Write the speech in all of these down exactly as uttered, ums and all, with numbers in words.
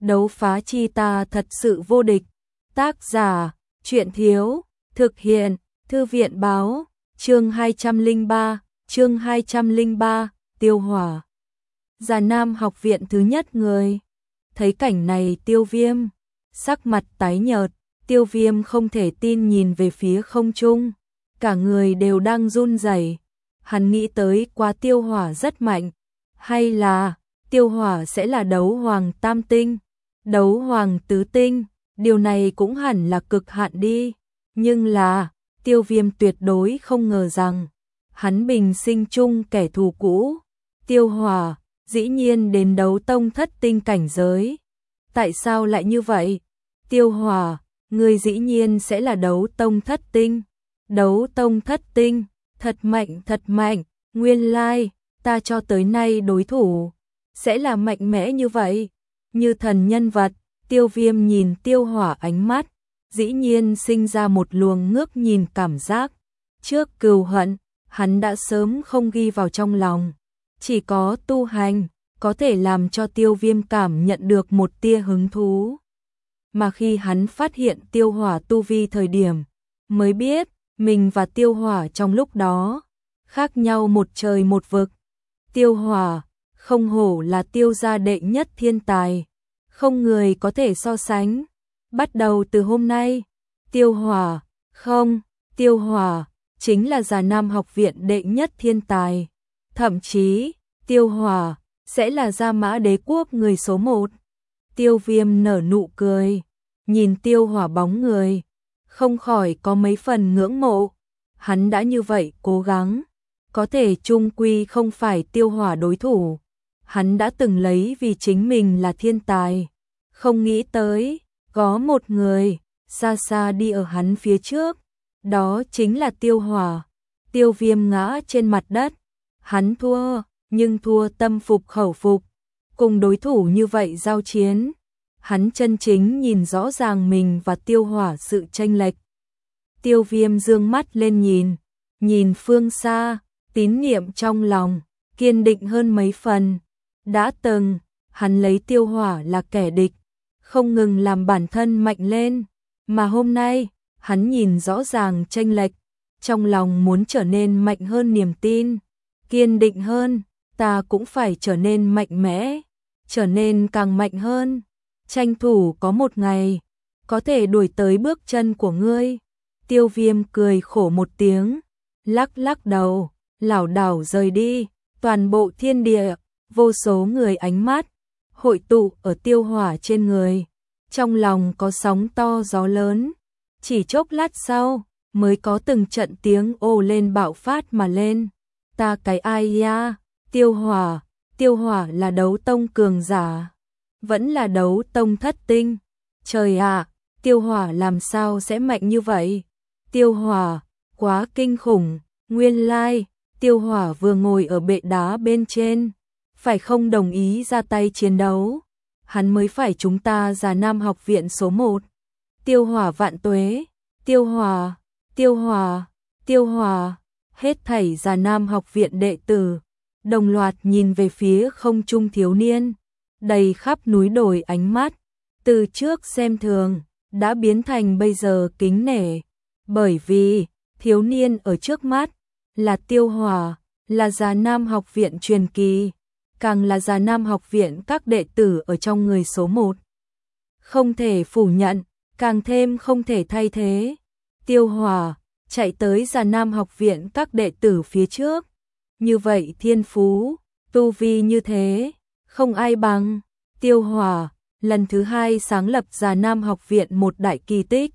đấu phá chi ta thật sự vô địch. Tác giả, truyện thiếu, thực hiện, thư viện báo, chương hai trăm lẻ ba, chương hai trăm lẻ ba, Tiêu Hỏa. Già Nam học viện thứ nhất người. Thấy cảnh này Tiêu Viêm, sắc mặt tái nhợt, Tiêu Viêm không thể tin nhìn về phía không trung, cả người đều đang run rẩy. Hắn nghĩ tới quá Tiêu Hỏa rất mạnh, hay là Tiêu Hỏa sẽ là đấu hoàng tam tinh, đấu hoàng tứ tinh, điều này cũng hẳn là cực hạn đi. Nhưng là, Tiêu Viêm tuyệt đối không ngờ rằng, hắn bình sinh chung kẻ thù cũ, Tiêu Hỏa, dĩ nhiên đến đấu tông thất tinh cảnh giới. Tại sao lại như vậy? Tiêu Hỏa, ngươi dĩ nhiên sẽ là đấu tông thất tinh. Đấu tông thất tinh, thật mạnh thật mạnh, nguyên lai, ta cho tới nay đối thủ, sẽ là mạnh mẽ như vậy. Như thần nhân vật, Tiêu Viêm nhìn Tiêu Hỏa ánh mắt, dĩ nhiên sinh ra một luồng ngước nhìn cảm giác. Trước cừu hận, hắn đã sớm không ghi vào trong lòng. Chỉ có tu hành, có thể làm cho Tiêu Viêm cảm nhận được một tia hứng thú. Mà khi hắn phát hiện Tiêu Hỏa tu vi thời điểm, mới biết, mình và Tiêu Hỏa trong lúc đó, khác nhau một trời một vực. Tiêu Hỏa, không hổ là Tiêu gia đệ nhất thiên tài, không người có thể so sánh. Bắt đầu từ hôm nay, Tiêu Hỏa, không, Tiêu Hỏa, chính là Già Nam học viện đệ nhất thiên tài. Thậm chí, Tiêu Hỏa, sẽ là Gia Mã Đế quốc người số một. Tiêu Viêm nở nụ cười, nhìn Tiêu Hỏa bóng người, không khỏi có mấy phần ngưỡng mộ. Hắn đã như vậy cố gắng, có thể chung quy không phải Tiêu Hỏa đối thủ. Hắn đã từng lấy vì chính mình là thiên tài, không nghĩ tới, có một người, xa xa đi ở hắn phía trước, đó chính là Tiêu Hỏa. Tiêu Viêm ngã trên mặt đất, hắn thua, nhưng thua tâm phục khẩu phục. Cùng đối thủ như vậy giao chiến, hắn chân chính nhìn rõ ràng mình và Tiêu Hỏa sự chênh lệch. Tiêu Viêm dương mắt lên nhìn, nhìn phương xa, tín niệm trong lòng, kiên định hơn mấy phần. Đã từng, hắn lấy Tiêu Hỏa là kẻ địch, không ngừng làm bản thân mạnh lên, mà hôm nay, hắn nhìn rõ ràng chênh lệch, trong lòng muốn trở nên mạnh hơn niềm tin, kiên định hơn, ta cũng phải trở nên mạnh mẽ, trở nên càng mạnh hơn, tranh thủ có một ngày, có thể đuổi tới bước chân của ngươi. Tiêu Viêm cười khổ một tiếng, lắc lắc đầu, lảo đảo rời đi. Toàn bộ thiên địa, vô số người ánh mắt, hội tụ ở Tiêu Hỏa trên người, trong lòng có sóng to gió lớn. Chỉ chốc lát sau, mới có từng trận tiếng ồ lên bạo phát mà lên. Ta cái ai ya, Tiêu Hỏa, Tiêu Hỏa là đấu tông cường giả, vẫn là đấu tông thất tinh. Trời ạ, Tiêu Hỏa làm sao sẽ mạnh như vậy? Tiêu Hỏa, quá kinh khủng, nguyên lai, Tiêu Hỏa vừa ngồi ở bệ đá bên trên, phải không đồng ý ra tay chiến đấu, hắn mới phải chúng ta Già Nam học viện số một. Tiêu Hỏa vạn tuế, Tiêu Hỏa, Tiêu Hỏa, Tiêu Hỏa, hết thảy Già Nam học viện đệ tử, đồng loạt nhìn về phía không trung thiếu niên, đầy khắp núi đồi ánh mắt, từ trước xem thường, đã biến thành bây giờ kính nể, bởi vì, thiếu niên ở trước mắt, là Tiêu Hỏa, là Già Nam học viện truyền kỳ, càng là Già Nam học viện các đệ tử ở trong người số một. Không thể phủ nhận, càng thêm không thể thay thế. Tiêu Hỏa, chạy tới Già Nam học viện các đệ tử phía trước. Như vậy thiên phú, tu vi như thế, không ai bằng. Tiêu Hỏa, lần thứ hai sáng lập Già Nam học viện một đại kỳ tích.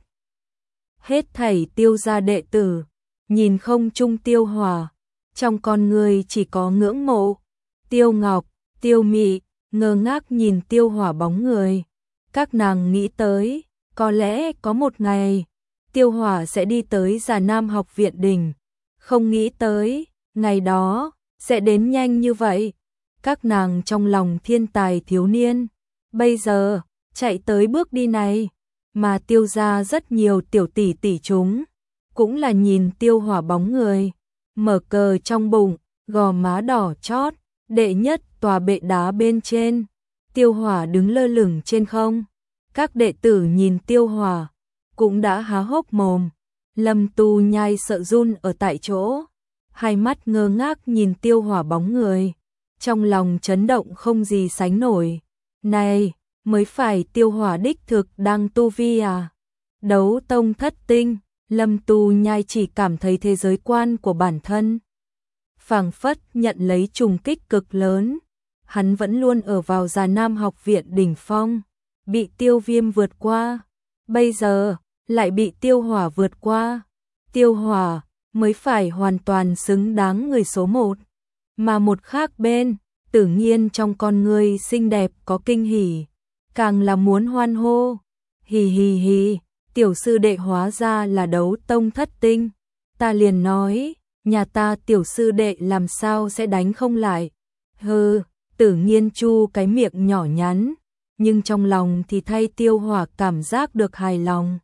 Hết thảy Tiêu gia đệ tử, nhìn không trung Tiêu Hỏa, trong con người chỉ có ngưỡng mộ. Tiêu Ngọc, Tiêu Mị, ngơ ngác nhìn Tiêu Hỏa bóng người. Các nàng nghĩ tới, có lẽ có một ngày, Tiêu Hỏa sẽ đi tới Già Nam học viện đỉnh. Không nghĩ tới, ngày đó, sẽ đến nhanh như vậy. Các nàng trong lòng thiên tài thiếu niên, bây giờ, chạy tới bước đi này, mà Tiêu gia rất nhiều tiểu tỷ tỷ chúng, cũng là nhìn Tiêu Hỏa bóng người, mở cờ trong bụng, gò má đỏ chót, đệ nhất tòa bệ đá bên trên. Tiêu Hỏa đứng lơ lửng trên không. Các đệ tử nhìn Tiêu Hỏa cũng đã há hốc mồm. Lâm Tu Nhai sợ run ở tại chỗ, hai mắt ngơ ngác nhìn Tiêu Hỏa bóng người, trong lòng chấn động không gì sánh nổi. Này, mới phải Tiêu Hỏa đích thực đang tu vi à? Đấu tông thất tinh. Lâm Tu Nhai chỉ cảm thấy thế giới quan của bản thân phảng phất nhận lấy trùng kích cực lớn. Hắn vẫn luôn ở vào Già Nam học viện đỉnh phong, bị Tiêu Viêm vượt qua, bây giờ lại bị Tiêu Hỏa vượt qua. Tiêu Hỏa mới phải hoàn toàn xứng đáng người số một. Mà một khác bên, Tử Nghiên trong con người xinh đẹp có kinh hỉ, càng là muốn hoan hô. Hì hì hì, tiểu sư đệ hóa ra là đấu tông thất tinh. Ta liền nói, nhà ta tiểu sư đệ làm sao sẽ đánh không lại. Hừ, Tử Nghiên chu cái miệng nhỏ nhắn, nhưng trong lòng thì thay Tiêu Hỏa cảm giác được hài lòng.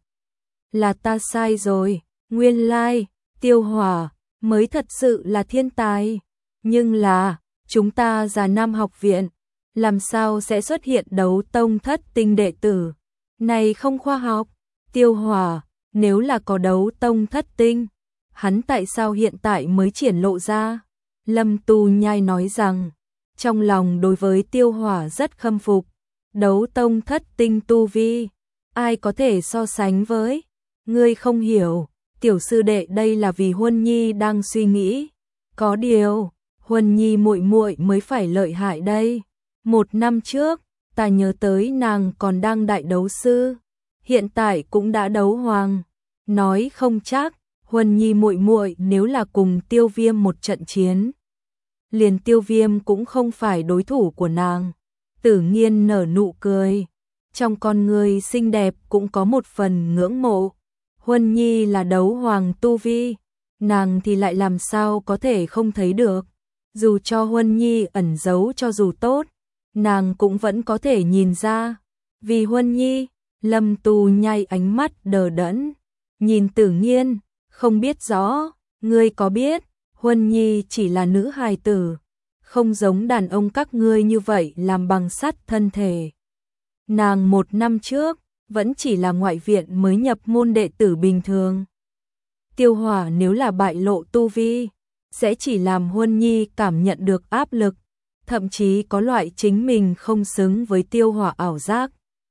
Là ta sai rồi, nguyên lai, Tiêu Hỏa mới thật sự là thiên tài. Nhưng là, chúng ta Già Nam học viện, làm sao sẽ xuất hiện đấu tông thất tinh đệ tử? Này không khoa học. Tiêu Hỏa, nếu là có đấu tông thất tinh, hắn tại sao hiện tại mới triển lộ ra? Lâm Tu Nhai nói rằng, trong lòng đối với Tiêu Hỏa rất khâm phục. Đấu tông thất tinh tu vi, ai có thể so sánh với? Ngươi không hiểu, tiểu sư đệ đây là vì Huân Nhi đang suy nghĩ. Có điều, Huân Nhi muội muội mới phải lợi hại đây. Một năm trước, ta nhớ tới nàng còn đang đại đấu sư, hiện tại cũng đã đấu hoàng. Nói không chắc, Huân Nhi muội muội nếu là cùng Tiêu Viêm một trận chiến, liền Tiêu Viêm cũng không phải đối thủ của nàng. Tử Nghiên nở nụ cười, trong con người xinh đẹp cũng có một phần ngưỡng mộ. Huân Nhi là đấu hoàng tu vi, nàng thì lại làm sao có thể không thấy được. Dù cho Huân Nhi ẩn giấu cho dù tốt, nàng cũng vẫn có thể nhìn ra. Vì Huân Nhi, Lâm Tu Nhai ánh mắt đờ đẫn, nhìn Tử Nghiên, không biết rõ, ngươi có biết, Huân Nhi chỉ là nữ hài tử, không giống đàn ông các ngươi như vậy làm bằng sắt thân thể. Nàng một năm trước, vẫn chỉ là ngoại viện mới nhập môn đệ tử bình thường. Tiêu Hỏa nếu là bại lộ tu vi, sẽ chỉ làm Huân Nhi cảm nhận được áp lực, thậm chí có loại chính mình không xứng với Tiêu Hỏa ảo giác.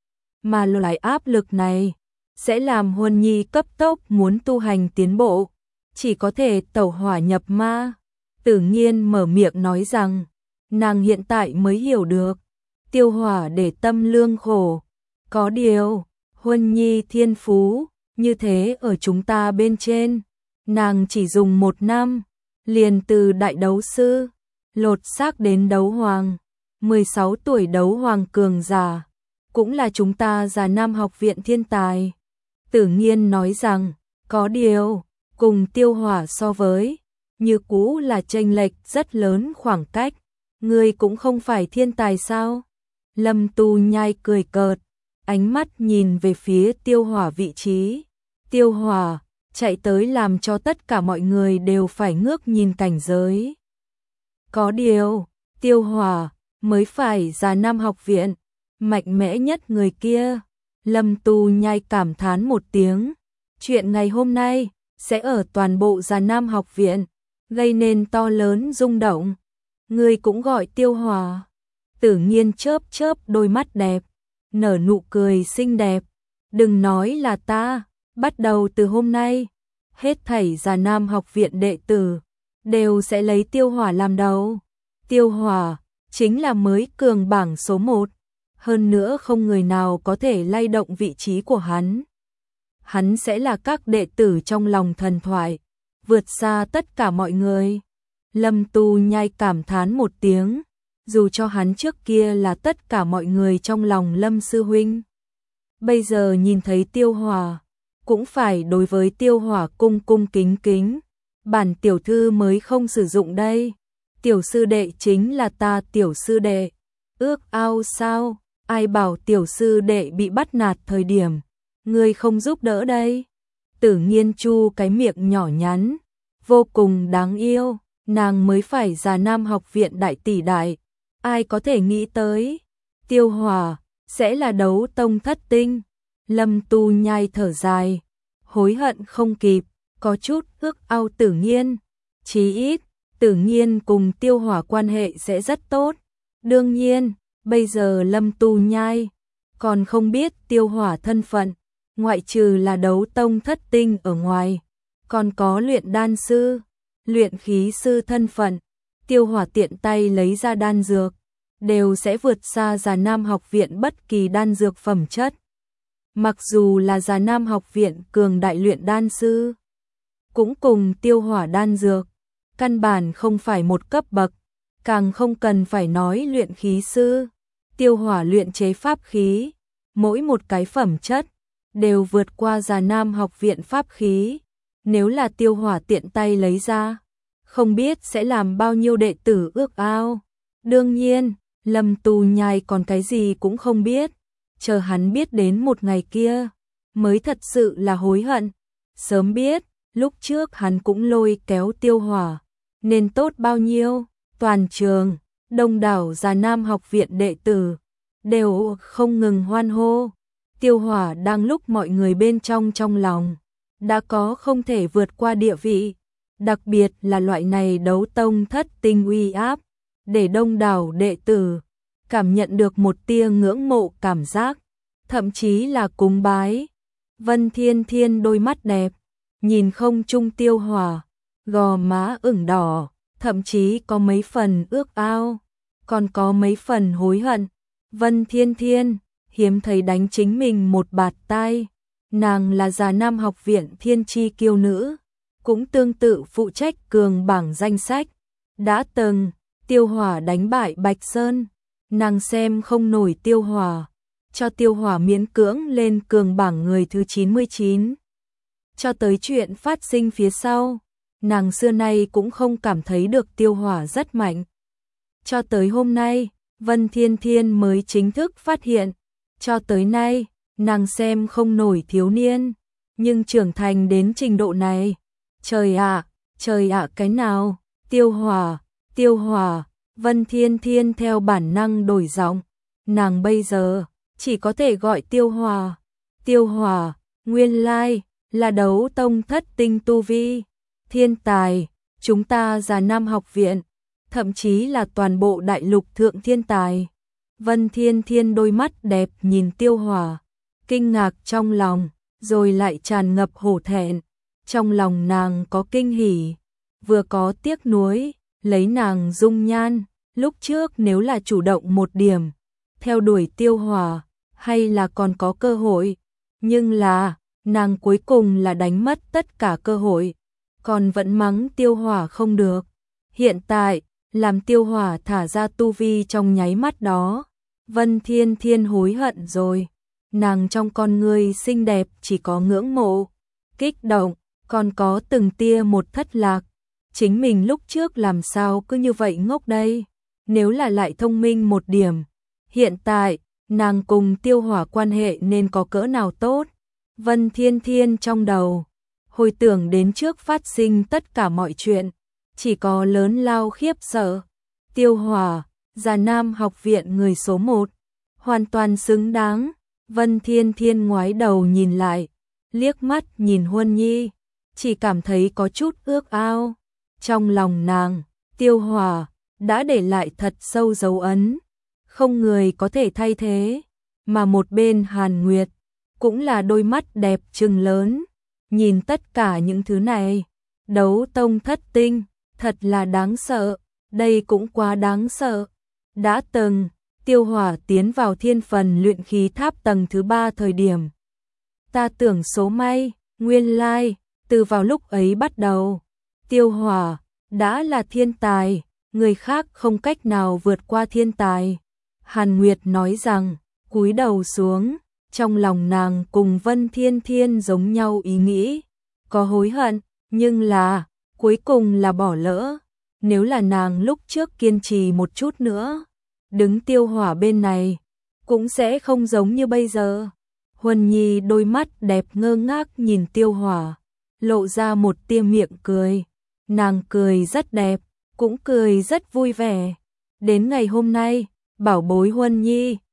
Mà loại áp lực này, sẽ làm Huân Nhi cấp tốc muốn tu hành tiến bộ, chỉ có thể tẩu hỏa nhập ma. Tử Nghiên mở miệng nói rằng, nàng hiện tại mới hiểu được, Tiêu Hỏa để tâm lương khổ. Có điều, Huân Nhi thiên phú, như thế ở chúng ta bên trên, nàng chỉ dùng một năm, liền từ đại đấu sư, lột xác đến đấu hoàng, mười sáu tuổi đấu hoàng cường giả, cũng là chúng ta Già Nam học viện thiên tài. Tử Nghiên nói rằng, có điều, cùng Tiêu Hỏa so với, như cũ là chênh lệch rất lớn khoảng cách, ngươi cũng không phải thiên tài sao? Lâm Tu Nhai cười cợt, ánh mắt nhìn về phía Tiêu Hỏa vị trí. Tiêu Hỏa chạy tới làm cho tất cả mọi người đều phải ngước nhìn cảnh giới. Có điều, Tiêu Hỏa mới phải Già Nam học viện mạnh mẽ nhất người kia. Lâm Tu Nhai cảm thán một tiếng, chuyện ngày hôm nay sẽ ở toàn bộ Già Nam học viện gây nên to lớn rung động. Ngươi cũng gọi Tiêu Hỏa? Tử Nghiên chớp chớp đôi mắt đẹp, nở nụ cười xinh đẹp. Đừng nói là ta, bắt đầu từ hôm nay, hết thảy Già Nam học viện đệ tử đều sẽ lấy Tiêu Hỏa làm đầu. Tiêu Hỏa chính là mới cường bảng số một, hơn nữa không người nào có thể lay động vị trí của hắn. Hắn sẽ là các đệ tử trong lòng thần thoại, vượt xa tất cả mọi người. Lâm Tu Nhai cảm thán một tiếng, dù cho hắn trước kia là tất cả mọi người trong lòng Lâm sư huynh, bây giờ nhìn thấy Tiêu Hỏa, cũng phải đối với Tiêu Hỏa cung cung kính kính. Bản tiểu thư mới không sử dụng đây, tiểu sư đệ chính là ta tiểu sư đệ. Ước ao sao? Ai bảo tiểu sư đệ bị bắt nạt thời điểm ngươi không giúp đỡ đây? Tử Nghiên chu cái miệng nhỏ nhắn, vô cùng đáng yêu. Nàng mới phải Già Nam học viện đại tỷ đại, ai có thể nghĩ tới, Tiêu Hỏa sẽ là đấu tông thất tinh. Lâm Tu Nhai thở dài, hối hận không kịp, có chút ước ao Tử Nghiên. Chí ít, Tử Nghiên cùng Tiêu Hỏa quan hệ sẽ rất tốt. Đương nhiên, bây giờ Lâm Tu Nhai còn không biết Tiêu Hỏa thân phận, ngoại trừ là đấu tông thất tinh ở ngoài, còn có luyện đan sư, luyện khí sư thân phận. Tiêu Hỏa tiện tay lấy ra đan dược, đều sẽ vượt xa Già Nam học viện bất kỳ đan dược phẩm chất. Mặc dù là Già Nam học viện cường đại luyện đan sư, cũng cùng Tiêu Hỏa đan dược, căn bản không phải một cấp bậc, càng không cần phải nói luyện khí sư. Tiêu Hỏa luyện chế pháp khí, mỗi một cái phẩm chất đều vượt qua Già Nam học viện pháp khí. Nếu là Tiêu Hỏa tiện tay lấy ra, không biết sẽ làm bao nhiêu đệ tử ước ao. Đương nhiên, Lâm Tu Nhai còn cái gì cũng không biết, chờ hắn biết đến một ngày kia, mới thật sự là hối hận. Sớm biết, lúc trước hắn cũng lôi kéo Tiêu Hỏa, nên tốt bao nhiêu. Toàn trường, đông đảo Già Nam học viện đệ tử, đều không ngừng hoan hô. Tiêu Hỏa đang lúc mọi người bên trong trong lòng, đã có không thể vượt qua địa vị, đặc biệt là loại này đấu tông thất tinh uy áp, để đông đảo đệ tử cảm nhận được một tia ngưỡng mộ cảm giác, thậm chí là cúng bái. Vân Thiên Thiên đôi mắt đẹp, nhìn không chung Tiêu Hỏa, gò má ửng đỏ, thậm chí có mấy phần ước ao, còn có mấy phần hối hận. Vân Thiên Thiên hiếm thấy đánh chính mình một bạt tai. Nàng là Già Nam học viện thiên chi kiêu nữ, cũng tương tự phụ trách cường bảng danh sách. Đã từng, Tiêu Hỏa đánh bại Bạch Sơn, nàng xem không nổi Tiêu Hỏa, cho Tiêu Hỏa miễn cưỡng lên cường bảng người thứ chín mươi chín. Cho tới chuyện phát sinh phía sau, nàng xưa nay cũng không cảm thấy được Tiêu Hỏa rất mạnh. Cho tới hôm nay, Vân Thiên Thiên mới chính thức phát hiện, cho tới nay, nàng xem không nổi thiếu niên, nhưng trưởng thành đến trình độ này. Trời ạ, trời ạ cái nào, Tiêu Hỏa, Tiêu Hỏa, Vân Thiên Thiên theo bản năng đổi giọng, nàng bây giờ chỉ có thể gọi Tiêu Hỏa. Tiêu Hỏa, nguyên lai là đấu tông thất tinh tu vi, thiên tài, chúng ta Già Nam học viện, thậm chí là toàn bộ đại lục thượng thiên tài. Vân Thiên Thiên đôi mắt đẹp nhìn Tiêu Hỏa, kinh ngạc trong lòng, rồi lại tràn ngập hổ thẹn. Trong lòng nàng có kinh hỉ, vừa có tiếc nuối, lấy nàng dung nhan, lúc trước nếu là chủ động một điểm, theo đuổi Tiêu Hỏa, hay là còn có cơ hội, nhưng là, nàng cuối cùng là đánh mất tất cả cơ hội, còn vẫn mắng Tiêu Hỏa không được. Hiện tại, làm Tiêu Hỏa thả ra tu vi trong nháy mắt đó, Vân Thiên Thiên hối hận rồi. Nàng trong con người xinh đẹp chỉ có ngưỡng mộ, kích động, còn có từng tia một thất lạc. Chính mình lúc trước làm sao cứ như vậy ngốc đây, nếu là lại thông minh một điểm. Hiện tại, nàng cùng Tiêu Hỏa quan hệ nên có cỡ nào tốt. Vân Thiên Thiên trong đầu, hồi tưởng đến trước phát sinh tất cả mọi chuyện, chỉ có lớn lao khiếp sợ. Tiêu Hỏa, Già Nam học viện người số một, hoàn toàn xứng đáng. Vân Thiên Thiên ngoái đầu nhìn lại, liếc mắt nhìn Huân Nhi, chỉ cảm thấy có chút ước ao. Trong lòng nàng, Tiêu Hỏa đã để lại thật sâu dấu ấn, không người có thể thay thế. Mà một bên Hàn Nguyệt, cũng là đôi mắt đẹp trừng lớn, nhìn tất cả những thứ này. Đấu tông thất tinh, thật là đáng sợ, đây cũng quá đáng sợ. Đã từng, Tiêu Hỏa tiến vào thiên phần luyện khí tháp tầng thứ ba thời điểm, ta tưởng số may, nguyên lai, từ vào lúc ấy bắt đầu, Tiêu Hỏa đã là thiên tài, người khác không cách nào vượt qua thiên tài. Hàn Nguyệt nói rằng, cúi đầu xuống, trong lòng nàng cùng Vân Thiên Thiên giống nhau ý nghĩ, có hối hận, nhưng là, cuối cùng là bỏ lỡ. Nếu là nàng lúc trước kiên trì một chút nữa, đứng Tiêu Hỏa bên này, cũng sẽ không giống như bây giờ. Huân Nhi đôi mắt đẹp ngơ ngác nhìn Tiêu Hỏa, lộ ra một tia miệng cười. Nàng cười rất đẹp, cũng cười rất vui vẻ. Đến ngày hôm nay, bảo bối Huân Nhi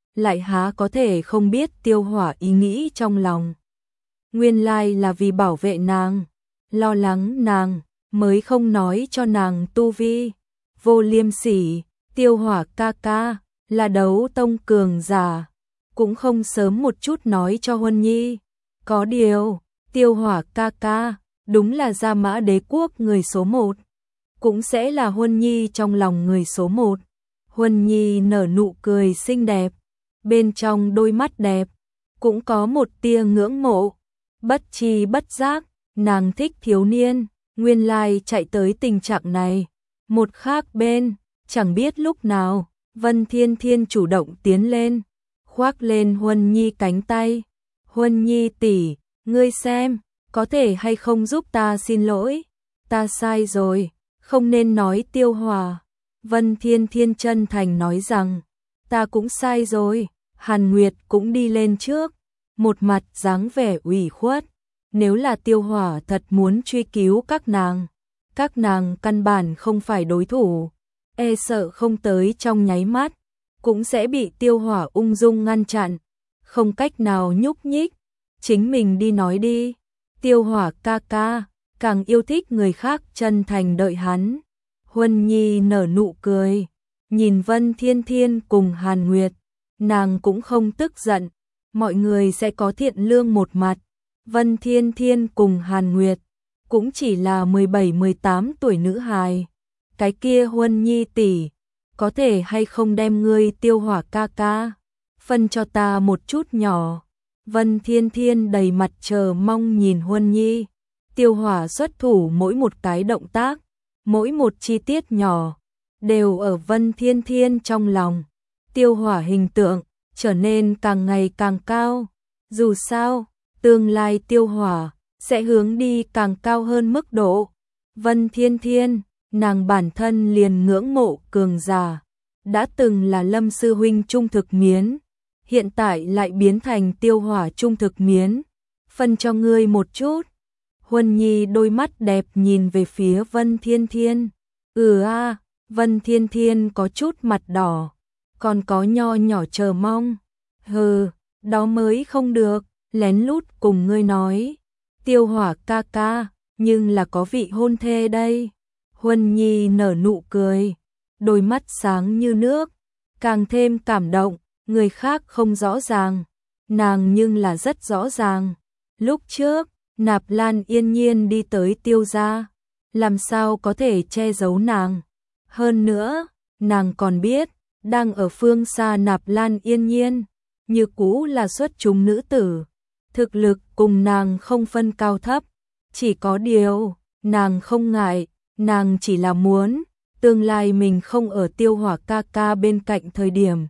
lại há có thể không biết Tiêu Hỏa ý nghĩ trong lòng. Nguyên lai là vì bảo vệ nàng, lo lắng nàng, mới không nói cho nàng tu vi. Vô Liêm Sỉ, Tiêu Hỏa ca ca, là đấu tông cường giả, cũng không sớm một chút nói cho Huân Nhi. Có điều, Tiêu Hỏa ca ca, đúng là Gia Mã Đế quốc người số một, cũng sẽ là Huân Nhi trong lòng người số một. Huân Nhi nở nụ cười xinh đẹp, bên trong đôi mắt đẹp, cũng có một tia ngưỡng mộ. Bất chi bất giác, nàng thích thiếu niên, nguyên lai chạy tới tình trạng này. Một khác bên, chẳng biết lúc nào, Vân Thiên Thiên chủ động tiến lên, khoác lên Huân Nhi cánh tay. Huân Nhi tỷ, ngươi xem, có thể hay không giúp ta xin lỗi? Ta sai rồi, không nên nói Tiêu Hỏa. Vân Thiên Thiên chân thành nói rằng, ta cũng sai rồi. Hàn Nguyệt cũng đi lên trước, một mặt dáng vẻ ủy khuất. Nếu là Tiêu Hỏa thật muốn truy cứu các nàng, các nàng căn bản không phải đối thủ, e sợ không tới trong nháy mắt, cũng sẽ bị Tiêu Hỏa ung dung ngăn chặn, không cách nào nhúc nhích. Chính mình đi nói đi. Tiêu Hỏa ca ca, càng yêu thích người khác chân thành đợi hắn. Huân Nhi nở nụ cười, nhìn Vân Thiên Thiên cùng Hàn Nguyệt, nàng cũng không tức giận, mọi người sẽ có thiện lương một mặt. Vân Thiên Thiên cùng Hàn Nguyệt cũng chỉ là mười bảy mười tám tuổi nữ hài. Cái kia Huân Nhi tỷ, có thể hay không đem ngươi Tiêu Hỏa ca ca phân cho ta một chút nhỏ? Vân Thiên Thiên đầy mặt chờ mong nhìn Huân Nhi. Tiêu Hỏa xuất thủ mỗi một cái động tác, mỗi một chi tiết nhỏ, đều ở Vân Thiên Thiên trong lòng. Tiêu Hỏa hình tượng trở nên càng ngày càng cao. Dù sao, tương lai Tiêu Hỏa sẽ hướng đi càng cao hơn mức độ. Vân Thiên Thiên, nàng bản thân liền ngưỡng mộ cường giả, đã từng là Lâm sư huynh trung thực miến, hiện tại lại biến thành Tiêu Hỏa trung thực miến, phân cho ngươi một chút. Huân Nhi đôi mắt đẹp nhìn về phía Vân Thiên Thiên. Ừ a, Vân Thiên Thiên có chút mặt đỏ, còn có nho nhỏ chờ mong. Hừ, đó mới không được, lén lút cùng ngươi nói. Tiêu Hỏa ca ca, nhưng là có vị hôn thê đây. Huân Nhi nở nụ cười, đôi mắt sáng như nước, càng thêm cảm động. Người khác không rõ ràng, nàng nhưng là rất rõ ràng. Lúc trước, Nạp Lan Yên Nhiên đi tới Tiêu gia, làm sao có thể che giấu nàng. Hơn nữa, nàng còn biết, đang ở phương xa Nạp Lan Yên Nhiên, như cũ là xuất chúng nữ tử, thực lực cùng nàng không phân cao thấp. Chỉ có điều, nàng không ngại, nàng chỉ là muốn, tương lai mình không ở Tiêu Hỏa ca ca bên cạnh thời điểm,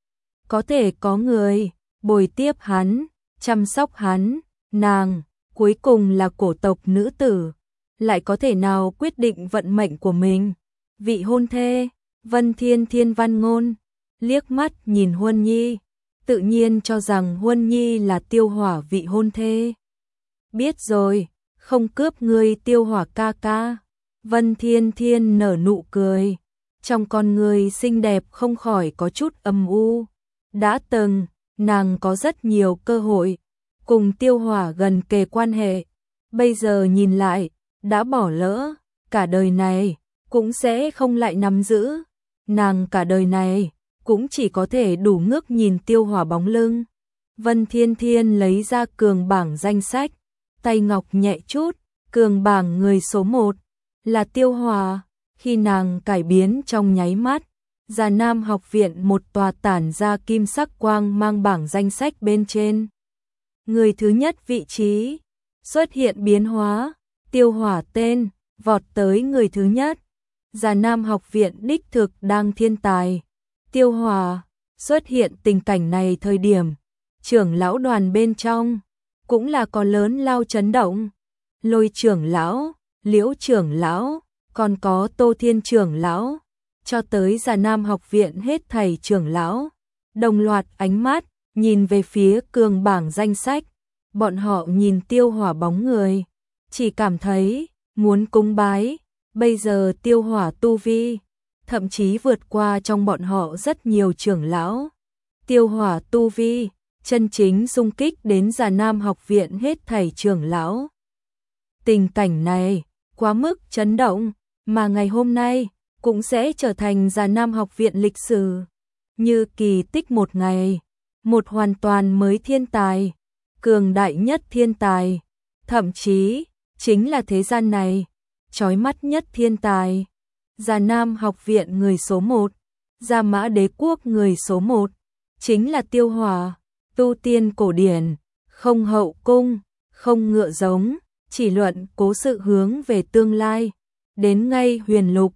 có thể có người bồi tiếp hắn, chăm sóc hắn. Nàng, cuối cùng là cổ tộc nữ tử, lại có thể nào quyết định vận mệnh của mình? Vị hôn thê, Vân Thiên Thiên văn ngôn, liếc mắt nhìn Huân Nhi, tự nhiên cho rằng Huân Nhi là Tiêu Hỏa vị hôn thê. Biết rồi, không cướp ngươi Tiêu Hỏa ca ca. Vân Thiên Thiên nở nụ cười, trong con người xinh đẹp không khỏi có chút âm u. Đã từng, nàng có rất nhiều cơ hội cùng Tiêu Hỏa gần kề quan hệ, bây giờ nhìn lại, đã bỏ lỡ, cả đời này cũng sẽ không lại nắm giữ. Nàng cả đời này cũng chỉ có thể đủ ngước nhìn Tiêu Hỏa bóng lưng. Vân Thiên Thiên lấy ra cường bảng danh sách, tay ngọc nhẹ chút, cường bảng người số một là Tiêu Hỏa. Khi nàng cải biến trong nháy mắt, Già Nam học viện một tòa tản ra kim sắc quang mang bảng danh sách bên trên. Người thứ nhất vị trí xuất hiện biến hóa, Tiêu Hỏa tên vọt tới người thứ nhất. Già Nam học viện đích thực đang thiên tài. Tiêu Hỏa xuất hiện tình cảnh này thời điểm, trưởng lão đoàn bên trong cũng là có lớn lao chấn động. Lôi trưởng lão, Liễu trưởng lão, còn có Tô Thiên trưởng lão, cho tới Già Nam học viện hết thảy trưởng lão, đồng loạt ánh mắt nhìn về phía cường bảng danh sách. Bọn họ nhìn Tiêu Hỏa bóng người, chỉ cảm thấy muốn cúng bái. Bây giờ Tiêu Hỏa tu vi thậm chí vượt qua trong bọn họ rất nhiều trưởng lão. Tiêu Hỏa tu vi, chân chính xung kích đến Già Nam học viện hết thảy trưởng lão. Tình cảnh này, quá mức chấn động, mà ngày hôm nay, cũng sẽ trở thành Già Nam học viện lịch sử. Như kỳ tích một ngày, một hoàn toàn mới thiên tài, cường đại nhất thiên tài, thậm chí, chính là thế gian này, chói mắt nhất thiên tài. Già Nam học viện người số một, Gia Mã đế quốc người số một, chính là Tiêu Hỏa, tu tiên cổ điển, không hậu cung, không ngựa giống, chỉ luận cố sự hướng về tương lai, đến ngay huyền lục,